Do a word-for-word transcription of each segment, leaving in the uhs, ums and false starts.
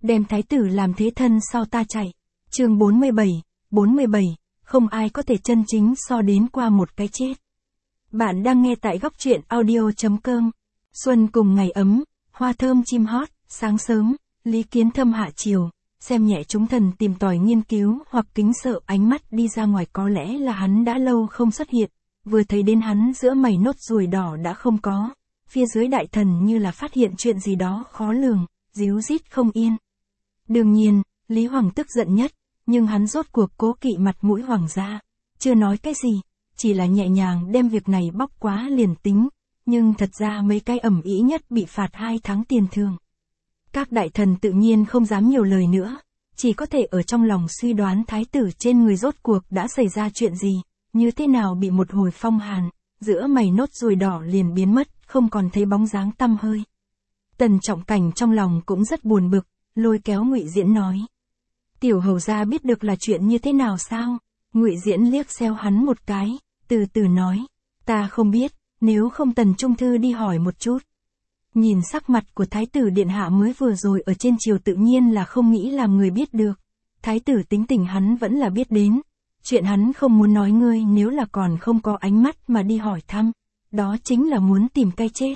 đem thái tử làm thế thân sao ta chạy. Chương bốn mươi bảy, bốn mươi bảy, không ai có thể chân chính so đến qua một cái chết. Bạn đang nghe tại góc truyện audio.com. Xuân cùng ngày ấm, hoa thơm chim hót, sáng sớm, Lý Kiến Thâm hạ chiều, xem nhẹ chúng thần tìm tòi nghiên cứu hoặc kính sợ ánh mắt đi ra ngoài, có lẽ là hắn đã lâu không xuất hiện, vừa thấy đến hắn giữa mày nốt ruồi đỏ đã không có, phía dưới đại thần như là phát hiện chuyện gì đó khó lường, díu dít không yên. Đương nhiên, Lý Hoàng tức giận nhất, nhưng hắn rốt cuộc cố kỵ mặt mũi hoàng gia, chưa nói cái gì, chỉ là nhẹ nhàng đem việc này bóc quá liền tính, nhưng thật ra mấy cái ẩm ĩ nhất bị phạt hai tháng tiền thường. Các đại thần tự nhiên không dám nhiều lời nữa, chỉ có thể ở trong lòng suy đoán thái tử trên người rốt cuộc đã xảy ra chuyện gì, như thế nào bị một hồi phong hàn, giữa mày nốt ruồi đỏ liền biến mất, không còn thấy bóng dáng tăm hơi. Tần Trọng Cảnh trong lòng cũng rất buồn bực, lôi kéo Ngụy Diễn nói: "Tiểu hầu gia biết được là chuyện như thế nào sao?" Ngụy Diễn liếc xéo hắn một cái, từ từ nói: "Ta không biết, nếu không Tần Trung Thư đi hỏi một chút." Nhìn sắc mặt của thái tử điện hạ mới vừa rồi ở trên triều tự nhiên là không nghĩ làm người biết được. Thái tử tính tình hắn vẫn là biết đến. Chuyện hắn không muốn nói ngươi nếu là còn không có ánh mắt mà đi hỏi thăm, đó chính là muốn tìm cái chết.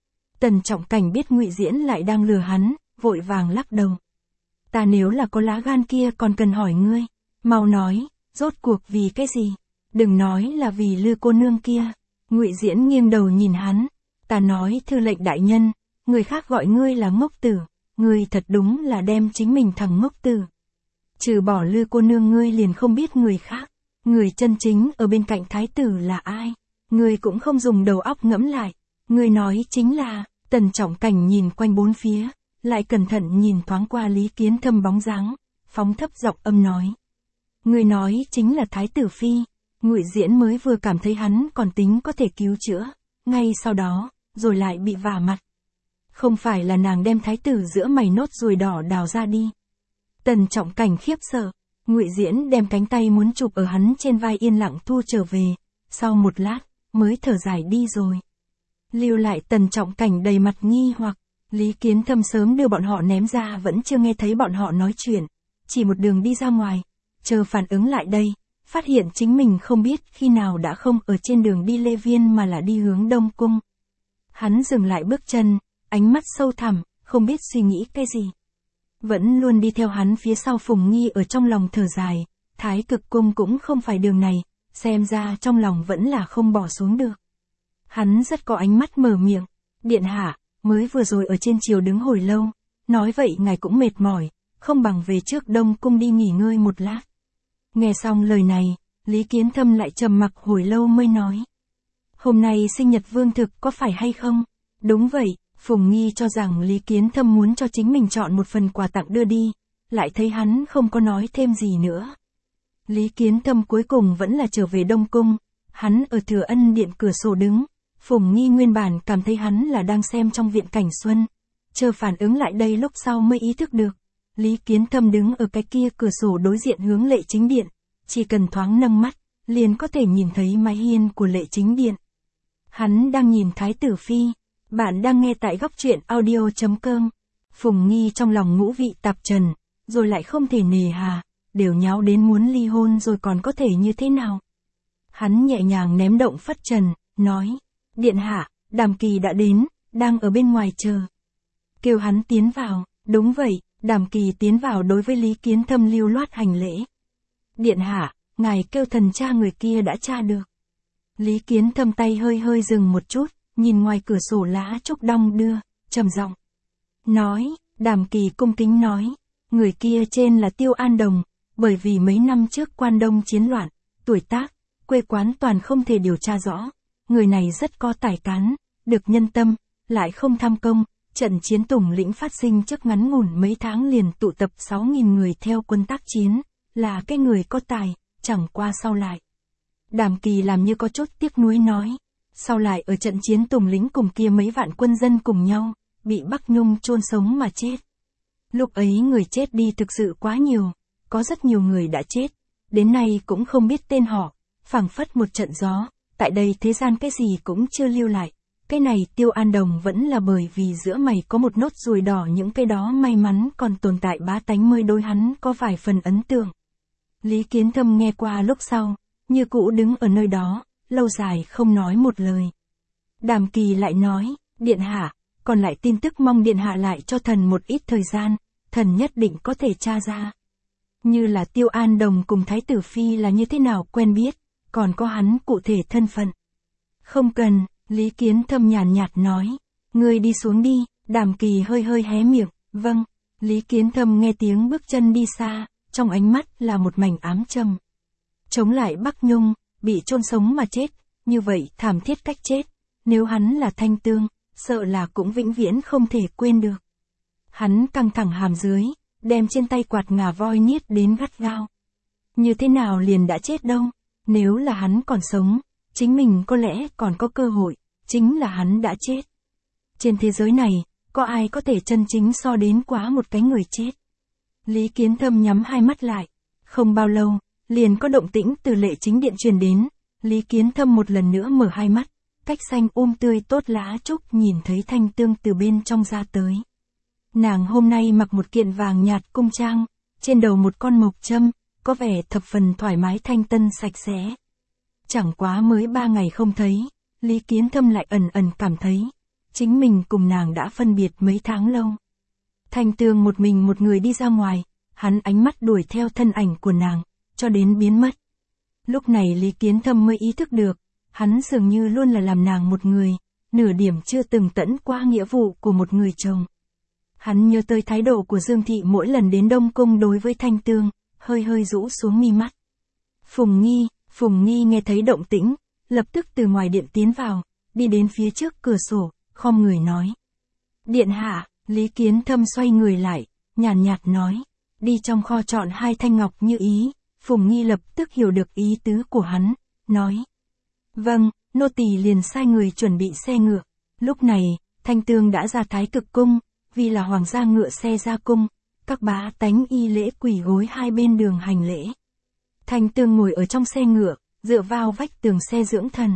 Tần Trọng Cảnh biết Ngụy Diễn lại đang lừa hắn, vội vàng lắc đầu. "Ta nếu là có lá gan kia còn cần hỏi ngươi, mau nói, rốt cuộc vì cái gì? Đừng nói là vì Lư cô nương kia." Ngụy Diễn nghiêng đầu nhìn hắn. "Ta nói thư lệnh đại nhân, người khác gọi ngươi là ngốc tử, ngươi thật đúng là đem chính mình thằng ngốc tử. Trừ bỏ Lư cô nương ngươi liền không biết người khác, người chân chính ở bên cạnh thái tử là ai, ngươi cũng không dùng đầu óc ngẫm lại, ngươi nói chính là." Tần Trọng Cảnh nhìn quanh bốn phía, lại cẩn thận nhìn thoáng qua Lý Kiến Thâm bóng dáng, phóng thấp giọng âm nói: "Ngươi nói chính là thái tử phi." Ngụy Diễn mới vừa cảm thấy hắn còn tính có thể cứu chữa, ngay sau đó, rồi lại bị vả mặt. "Không phải là nàng đem thái tử giữa mày nốt ruồi đỏ đào ra đi." Tần Trọng Cảnh khiếp sợ, Ngụy Diễn đem cánh tay muốn chụp ở hắn trên vai yên lặng thu trở về, sau một lát, mới thở dài đi rồi. Lưu lại Tần Trọng Cảnh đầy mặt nghi hoặc, Lý Kiến Thâm sớm đưa bọn họ ném ra vẫn chưa nghe thấy bọn họ nói chuyện, chỉ một đường đi ra ngoài, chờ phản ứng lại đây, phát hiện chính mình không biết khi nào đã không ở trên đường đi Lê Viên mà là đi hướng Đông Cung. Hắn dừng lại bước chân, ánh mắt sâu thẳm, không biết suy nghĩ cái gì. Vẫn luôn đi theo hắn phía sau Phùng Nghi ở trong lòng thở dài, Thái Cực Cung cũng không phải đường này, xem ra trong lòng vẫn là không bỏ xuống được. Hắn rất có ánh mắt mở miệng: "Điện hạ, mới vừa rồi ở trên triều đứng hồi lâu, nói vậy ngài cũng mệt mỏi, không bằng về trước Đông Cung đi nghỉ ngơi một lát." Nghe xong lời này, Lý Kiến Thâm lại trầm mặc hồi lâu mới nói: "Hôm nay sinh nhật vương thực có phải hay không?" "Đúng vậy." Phùng Nghi cho rằng Lý Kiến Thâm muốn cho chính mình chọn một phần quà tặng đưa đi, lại thấy hắn không có nói thêm gì nữa. Lý Kiến Thâm cuối cùng vẫn là trở về Đông Cung, hắn ở Thừa Ân Điện cửa sổ đứng, Phùng Nghi nguyên bản cảm thấy hắn là đang xem trong viện cảnh xuân, chờ phản ứng lại đây lúc sau mới ý thức được. Lý Kiến Thâm đứng ở cái kia cửa sổ đối diện hướng Lệ Chính Điện, chỉ cần thoáng nâng mắt, liền có thể nhìn thấy mái hiên của Lệ Chính Điện. Hắn đang nhìn thái tử phi. Bạn đang nghe tại góc truyện audio.com. Phùng Nghi trong lòng ngũ vị tạp trần, rồi lại không thể nề hà, đều nháo đến muốn ly hôn rồi còn có thể như thế nào. Hắn nhẹ nhàng ném động phất trần, nói: "Điện hạ, Đàm Kỳ đã đến, đang ở bên ngoài chờ." Kêu hắn tiến vào. Đúng vậy, Đàm Kỳ tiến vào đối với Lý Kiến Thâm lưu loát hành lễ. "Điện hạ, ngài kêu thần cha người kia đã tra được." Lý Kiến Thâm tay hơi hơi dừng một chút, nhìn ngoài cửa sổ lá trúc đong đưa, trầm giọng nói. Đàm Kỳ cung kính nói: "Người kia trên là Tiêu An Đồng, bởi vì mấy năm trước Quan Đông chiến loạn, tuổi tác, quê quán toàn không thể điều tra rõ. Người này rất có tài cán, được nhân tâm, lại không tham công. Trận chiến Tùng Lĩnh phát sinh trước ngắn ngủn mấy tháng liền tụ tập sáu nghìn người theo quân tác chiến, là cái người có tài, chẳng qua sau lại." Đàm Kỳ làm như có chút tiếc nuối nói: "Sau lại ở trận chiến Tùng Lĩnh cùng kia mấy vạn quân dân cùng nhau, bị Bắc Nhung chôn sống mà chết. Lúc ấy người chết đi thực sự quá nhiều, có rất nhiều người đã chết, đến nay cũng không biết tên họ, phảng phất một trận gió, tại đây thế gian cái gì cũng chưa lưu lại, Cái này Tiêu An Đồng vẫn là bởi vì giữa mày có một nốt ruồi đỏ, những cái đó may mắn còn tồn tại bá tánh mới đối hắn có vài phần ấn tượng. Lý Kiến Thâm nghe qua lúc sau, như cũ đứng ở nơi đó, lâu dài không nói một lời. Đàm Kỳ lại nói, Điện hạ, còn lại tin tức mong Điện hạ lại cho thần một ít thời gian, thần nhất định có thể tra ra. Như là Tiêu An Đồng cùng Thái tử Phi là như thế nào quen biết, còn có hắn cụ thể thân phận. Không cần, Lý Kiến Thâm nhàn nhạt nói, ngươi đi xuống đi. Đàm Kỳ hơi hơi hé miệng, vâng. Lý Kiến Thâm nghe tiếng bước chân đi xa, trong ánh mắt là một mảnh ám châm. Chống lại Bắc Nhung, bị chôn sống mà chết, như vậy thảm thiết cách chết, nếu hắn là Thanh Tương, sợ là cũng vĩnh viễn không thể quên được. Hắn căng thẳng hàm dưới, đem trên tay quạt ngà voi niết đến gắt gao. Như thế nào liền đã chết đâu, nếu là hắn còn sống, chính mình có lẽ còn có cơ hội, chính là hắn đã chết. Trên thế giới này, có ai có thể chân chính so đến quá một cái người chết. Lý Kiến Thâm nhắm hai mắt lại, không bao lâu, liền có động tĩnh từ Lệ Chính Điện truyền đến, Lý Kiến Thâm một lần nữa mở hai mắt, cách xanh um tươi tốt lá trúc nhìn thấy Thanh Tương từ bên trong ra tới. Nàng hôm nay mặc một kiện vàng nhạt cung trang, trên đầu một con mộc châm, có vẻ thập phần thoải mái thanh tân sạch sẽ. Chẳng quá mới ba ngày không thấy, Lý Kiến Thâm lại ẩn ẩn cảm thấy, chính mình cùng nàng đã phân biệt mấy tháng lâu. Thanh Tương một mình một người đi ra ngoài, hắn ánh mắt đuổi theo thân ảnh của nàng, cho đến biến mất. Lúc này Lý Kiến Thâm mới ý thức được, hắn dường như luôn là làm nàng một người, nửa điểm chưa từng tẫn qua nghĩa vụ của một người chồng. Hắn nhớ tới thái độ của Dương Thị mỗi lần đến Đông Cung đối với Thanh Tương, hơi hơi rũ xuống mi mắt. Phùng Nghi, Phùng Nghi nghe thấy động tĩnh, lập tức từ ngoài điện tiến vào, đi đến phía trước cửa sổ, khom người nói. Điện hạ. Lý Kiến Thâm xoay người lại, nhàn nhạt nói, đi trong kho chọn hai thanh ngọc như ý. Phùng Nghi lập tức hiểu được ý tứ của hắn, nói. Vâng, nô tỳ liền sai người chuẩn bị xe ngựa. Lúc này, Thanh Tương đã ra Thái Cực Cung, vì là hoàng gia ngựa xe ra cung, các bá tánh y lễ quỳ gối hai bên đường hành lễ. Thanh Tương ngồi ở trong xe ngựa, dựa vào vách tường xe dưỡng thần.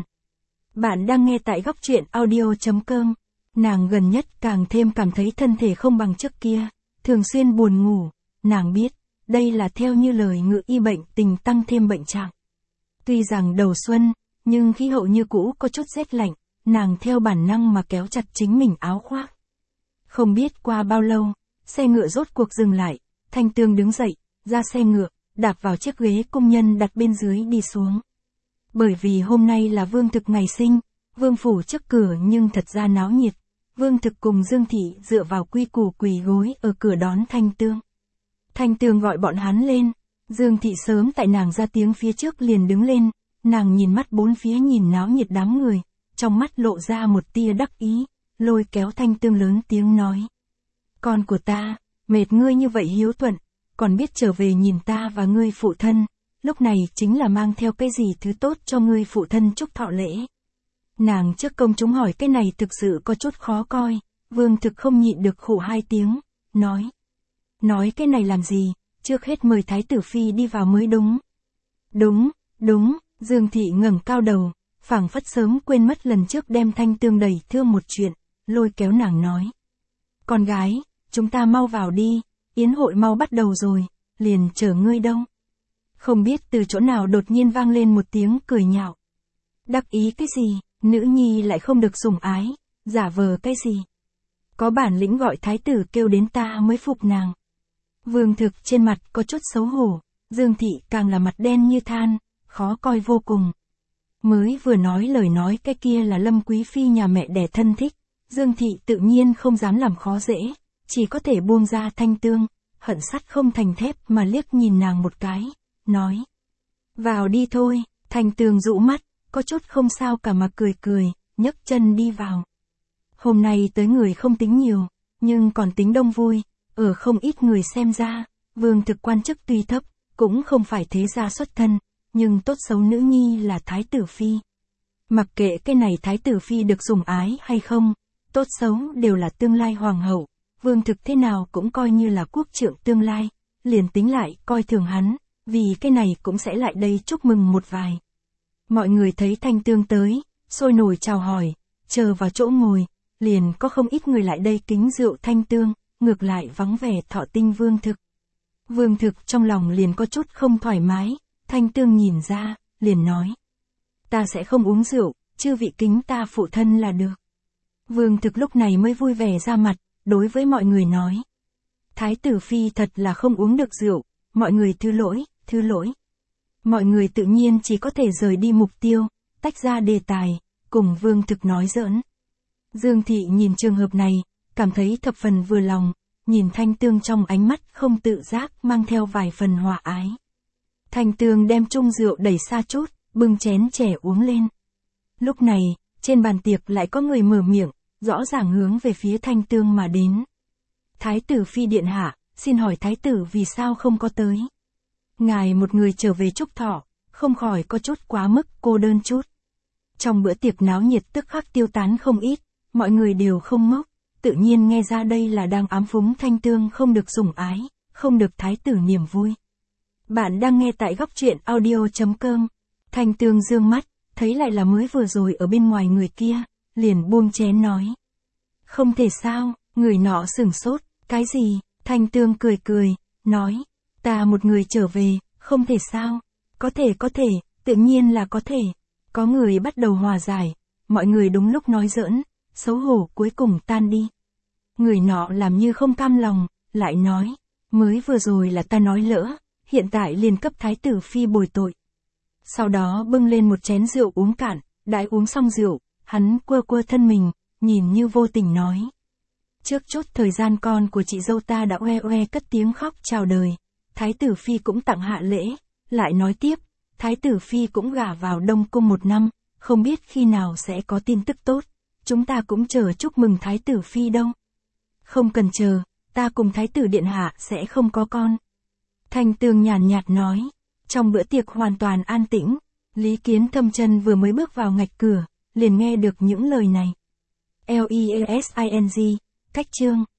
Bạn đang nghe tại góc truyện audio chấm com. Nàng gần nhất càng thêm cảm thấy thân thể không bằng trước kia, thường xuyên buồn ngủ, nàng biết, đây là theo như lời ngự y bệnh tình tăng thêm bệnh trạng. Tuy rằng đầu xuân, nhưng khí hậu như cũ có chút rét lạnh, nàng theo bản năng mà kéo chặt chính mình áo khoác. Không biết qua bao lâu, xe ngựa rốt cuộc dừng lại, Thanh Tương đứng dậy, ra xe ngựa, đạp vào chiếc ghế công nhân đặt bên dưới đi xuống. Bởi vì hôm nay là Vương Thực ngày sinh, Vương phủ trước cửa nhưng thật ra náo nhiệt. Vương Thực cùng Dương Thị dựa vào quy củ quỳ gối ở cửa đón Thanh Tương. Thanh Tương gọi bọn hắn lên, Dương Thị sớm tại nàng ra tiếng phía trước liền đứng lên, nàng nhìn mắt bốn phía nhìn náo nhiệt đám người, trong mắt lộ ra một tia đắc ý, lôi kéo Thanh Tương lớn tiếng nói. Con của ta, mệt ngươi như vậy hiếu thuận, còn biết trở về nhìn ta và ngươi phụ thân, lúc này chính là mang theo cái gì thứ tốt cho ngươi phụ thân chúc thọ lễ. Nàng trước công chúng hỏi cái này thực sự có chút khó coi, Vương Thực không nhịn được khụ hai tiếng, nói. Nói cái này làm gì, trước hết mời Thái tử Phi đi vào mới đúng. Đúng, đúng, Dương Thị ngẩng cao đầu, phảng phất sớm quên mất lần trước đem Thanh Tương đẩy thương một chuyện, lôi kéo nàng nói. Con gái, chúng ta mau vào đi, yến hội mau bắt đầu rồi, liền chờ ngươi đâu. Không biết từ chỗ nào đột nhiên vang lên một tiếng cười nhạo. Đắc ý cái gì? Nữ nhi lại không được sủng ái, giả vờ cái gì? Có bản lĩnh gọi thái tử kêu đến ta mới phục nàng. Vương Thực trên mặt có chút xấu hổ, Dương Thị càng là mặt đen như than, khó coi vô cùng. Mới vừa nói lời nói cái kia là Lâm Quý Phi nhà mẹ đẻ thân thích, Dương Thị tự nhiên không dám làm khó dễ, chỉ có thể buông ra Thanh Tương, hận sắt không thành thép mà liếc nhìn nàng một cái, nói. Vào đi thôi. Thanh Tương dụ mắt, có chút không sao cả mà cười cười, nhấc chân đi vào. Hôm nay tới người không tính nhiều, nhưng còn tính đông vui, ở không ít người xem ra, Vương Thực quan chức tuy thấp, cũng không phải thế gia xuất thân, nhưng tốt xấu nữ nhi là Thái tử Phi. Mặc kệ cái này Thái tử Phi được sủng ái hay không, tốt xấu đều là tương lai hoàng hậu, Vương Thực thế nào cũng coi như là quốc trượng tương lai, liền tính lại coi thường hắn, vì cái này cũng sẽ lại đây chúc mừng một vài. Mọi người thấy Thanh Tương tới, sôi nổi chào hỏi, chờ vào chỗ ngồi, liền có không ít người lại đây kính rượu Thanh Tương, ngược lại vắng vẻ Thọ Tinh Vương Thực. Vương Thực trong lòng liền có chút không thoải mái, Thanh Tương nhìn ra, liền nói. Ta sẽ không uống rượu, chư vị kính ta phụ thân là được. Vương Thực lúc này mới vui vẻ ra mặt, đối với mọi người nói. Thái tử phi thật là không uống được rượu, mọi người thứ lỗi, thứ lỗi. Mọi người tự nhiên chỉ có thể rời đi mục tiêu, tách ra đề tài, cùng Vương Thực nói giỡn. Dương Thị nhìn trường hợp này, cảm thấy thập phần vừa lòng, nhìn Thanh Tương trong ánh mắt không tự giác mang theo vài phần hòa ái. Thanh Tương đem chung rượu đẩy xa chút, bưng chén trẻ uống lên. Lúc này, trên bàn tiệc lại có người mở miệng, rõ ràng hướng về phía Thanh Tương mà đến. Thái tử phi điện hạ, xin hỏi thái tử vì sao không có tới? Ngài một người trở về chúc thọ, không khỏi có chút quá mức cô đơn chút. Trong bữa tiệc náo nhiệt tức khắc tiêu tán không ít, mọi người đều không ngốc, tự nhiên nghe ra đây là đang ám phúng Thanh Tương không được sủng ái, không được thái tử niềm vui. Bạn đang nghe tại góc truyện audio chấm com. Thanh Tương dương mắt, thấy lại là mới vừa rồi ở bên ngoài người kia, liền buông chén nói. Không thể sao, người nọ sửng sốt, cái gì? Thanh Tương cười cười, nói, ta một người trở về, không thể sao? Có thể có thể, tự nhiên là có thể. Có người bắt đầu hòa giải, mọi người đúng lúc nói giỡn, xấu hổ cuối cùng tan đi. Người nọ làm như không cam lòng, lại nói, mới vừa rồi là ta nói lỡ, hiện tại liền cấp thái tử phi bồi tội. Sau đó bưng lên một chén rượu uống cạn, đãi uống xong rượu, hắn quơ quơ thân mình, nhìn như vô tình nói. Trước chút thời gian con của chị dâu ta đã oe oe cất tiếng khóc chào đời, thái tử phi cũng tặng hạ lễ, lại nói tiếp, thái tử phi cũng gả vào Đông Cung một năm, không biết khi nào sẽ có tin tức tốt, chúng ta cũng chờ chúc mừng thái tử phi đâu. Không cần chờ, ta cùng thái tử điện hạ sẽ không có con. Thanh Tương nhàn nhạt nói, trong bữa tiệc hoàn toàn an tĩnh, Lý Kiến Thâm chân vừa mới bước vào ngạch cửa, liền nghe được những lời này. L E S I N G, cách chương.